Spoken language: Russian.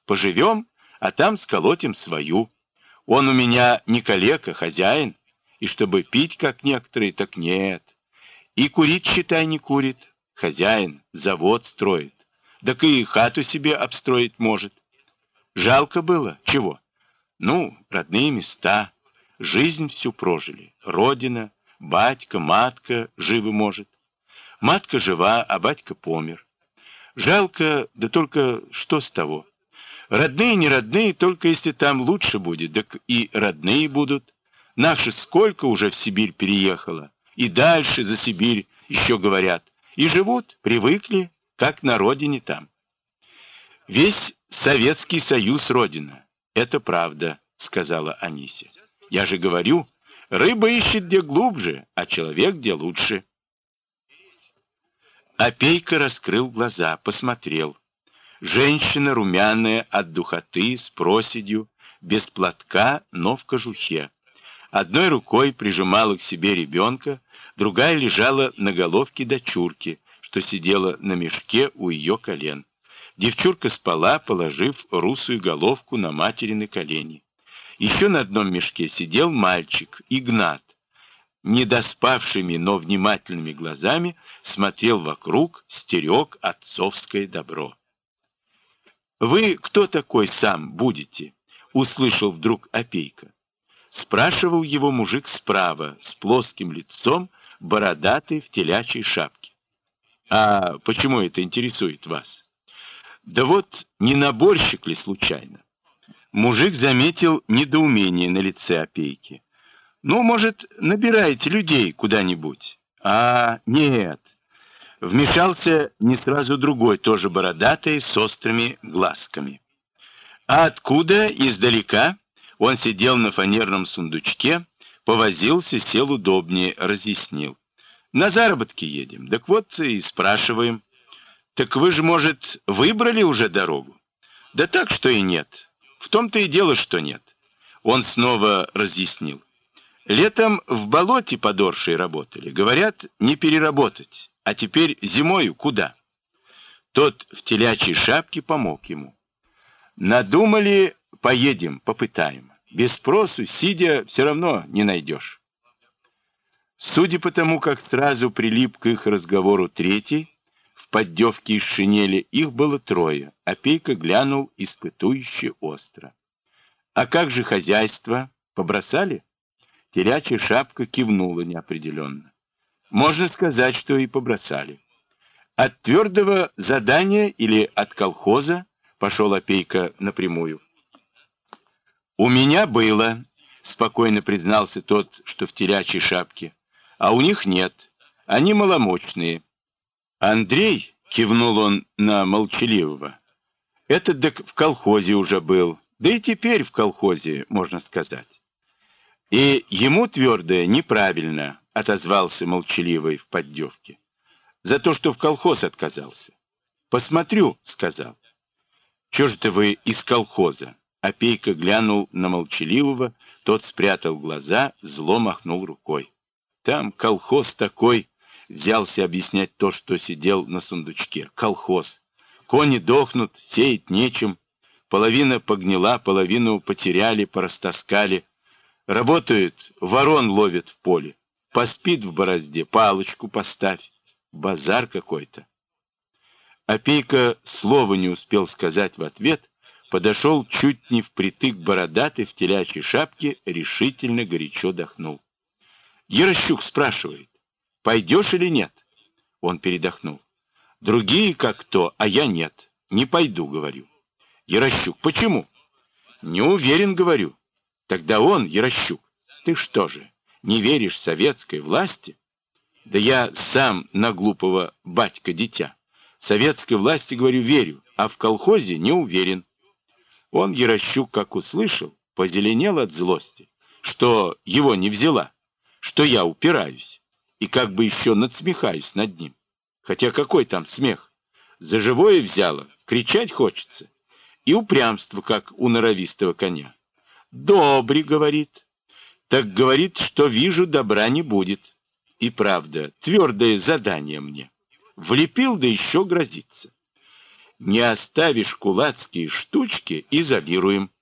Поживем, а там сколотим свою. Он у меня не калека, хозяин, и чтобы пить, как некоторые, так нет. И курить, считай, не курит. Хозяин завод строит. Так и хату себе обстроить может. Жалко было? Чего? Ну, родные места. Жизнь всю прожили. Родина, батька, матка живы, может. Матка жива, а батька помер. Жалко, да только что с того? Родные, не родные, только если там лучше будет, так и родные будут. Наши сколько уже в Сибирь переехало, и дальше за Сибирь еще говорят, и живут, привыкли, как на родине там. Весь Советский Союз родина. Это правда, сказала Анися. Я же говорю, рыба ищет где глубже, а человек где лучше. Опейка раскрыл глаза, посмотрел. Женщина румяная от духоты, с проседью, без платка, но в кожухе. Одной рукой прижимала к себе ребенка, другая лежала на головке дочурки, что сидела на мешке у ее колен. Девчурка спала, положив русую головку на материны колени. Еще на одном мешке сидел мальчик, Игнат. Недоспавшими, но внимательными глазами смотрел вокруг, стерег отцовское добро. «Вы кто такой сам будете?» — услышал вдруг Опейка. Спрашивал его мужик справа, с плоским лицом, бородатый в телячьей шапке. «А почему это интересует вас?» «Да вот, не наборщик ли случайно?» Мужик заметил недоумение на лице Опейки. «Ну, может, набираете людей куда-нибудь?» «А, нет». Вмешался не сразу другой, тоже бородатый, с острыми глазками. «А откуда? Издалека?» Он сидел на фанерном сундучке, повозился, сел удобнее, разъяснил. «На заработки едем. Так вот и спрашиваем». «Так вы же, может, выбрали уже дорогу?» «Да так, что и нет. В том-то и дело, что нет». Он снова разъяснил. «Летом в болоте подоршей работали. Говорят, не переработать. А теперь зимою куда?» Тот в телячьей шапке помог ему. «Надумали, поедем, попытаем. Без спросу, сидя, все равно не найдешь». Судя по тому, как сразу прилип к их разговору третий, в поддевке из шинели их было трое. Опейка глянул испытующе остро. «А как же хозяйство? Побросали?» Телячья шапка кивнула неопределенно. «Можно сказать, что и побросали». «От твердого задания или от колхоза?» — пошел Опейка напрямую. «У меня было», — спокойно признался тот, что в телячьей шапке. «А у них нет. Они маломощные». «Андрей», — кивнул он на молчаливого, — «этот так в колхозе уже был, да и теперь в колхозе, можно сказать». «И ему твердое неправильно», — отозвался молчаливый в поддевке. «За то, что в колхоз отказался». «Посмотрю», — сказал. «Чё же ты вы из колхоза?» Опейка глянул на молчаливого, тот спрятал глаза, зло махнул рукой. «Там колхоз такой», — взялся объяснять то, что сидел на сундучке. «Колхоз. Кони дохнут, сеять нечем. Половина погнила, половину потеряли, порастаскали. Работают, ворон ловят в поле. Поспит в борозде, палочку поставь. Базар какой-то». Опейка слова не успел сказать в ответ, подошел чуть не впритык бородатый в телячьей шапке, решительно горячо дохнул. Ярощук спрашивает, пойдешь или нет? Он передохнул. Другие как кто, а я нет. Не пойду, говорю. Ярощук, почему? Не уверен, говорю. Тогда он, Ярощук, ты что же, не веришь советской власти? Да я сам на глупого батька-дитя. Советской власти, говорю, верю, а в колхозе не уверен. Он, Ярощук, как услышал, позеленел от злости, что его не взяла, что я упираюсь, и как бы еще надсмехаюсь над ним. Хотя какой там смех? За живое взяло, кричать хочется. И упрямство, как у норовистого коня. «Добре», — говорит. Так говорит, что вижу, добра не будет. И правда, твердое задание мне. Влепил, да еще грозится. Не оставишь кулацкие штучки — изолируем.